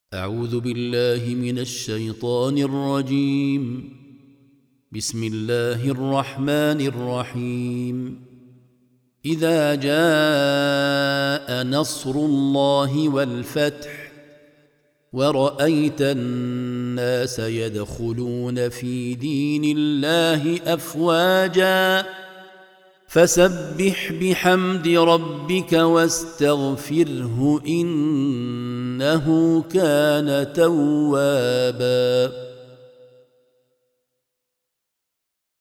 أعوذ بالله من الشيطان الرجيم. بسم الله الرحمن الرحيم. إذا جاء نصر الله والفتح ورأيت الناس يدخلون في دين الله أفواجا فسبح بحمد ربك واستغفره إنه كان توابا.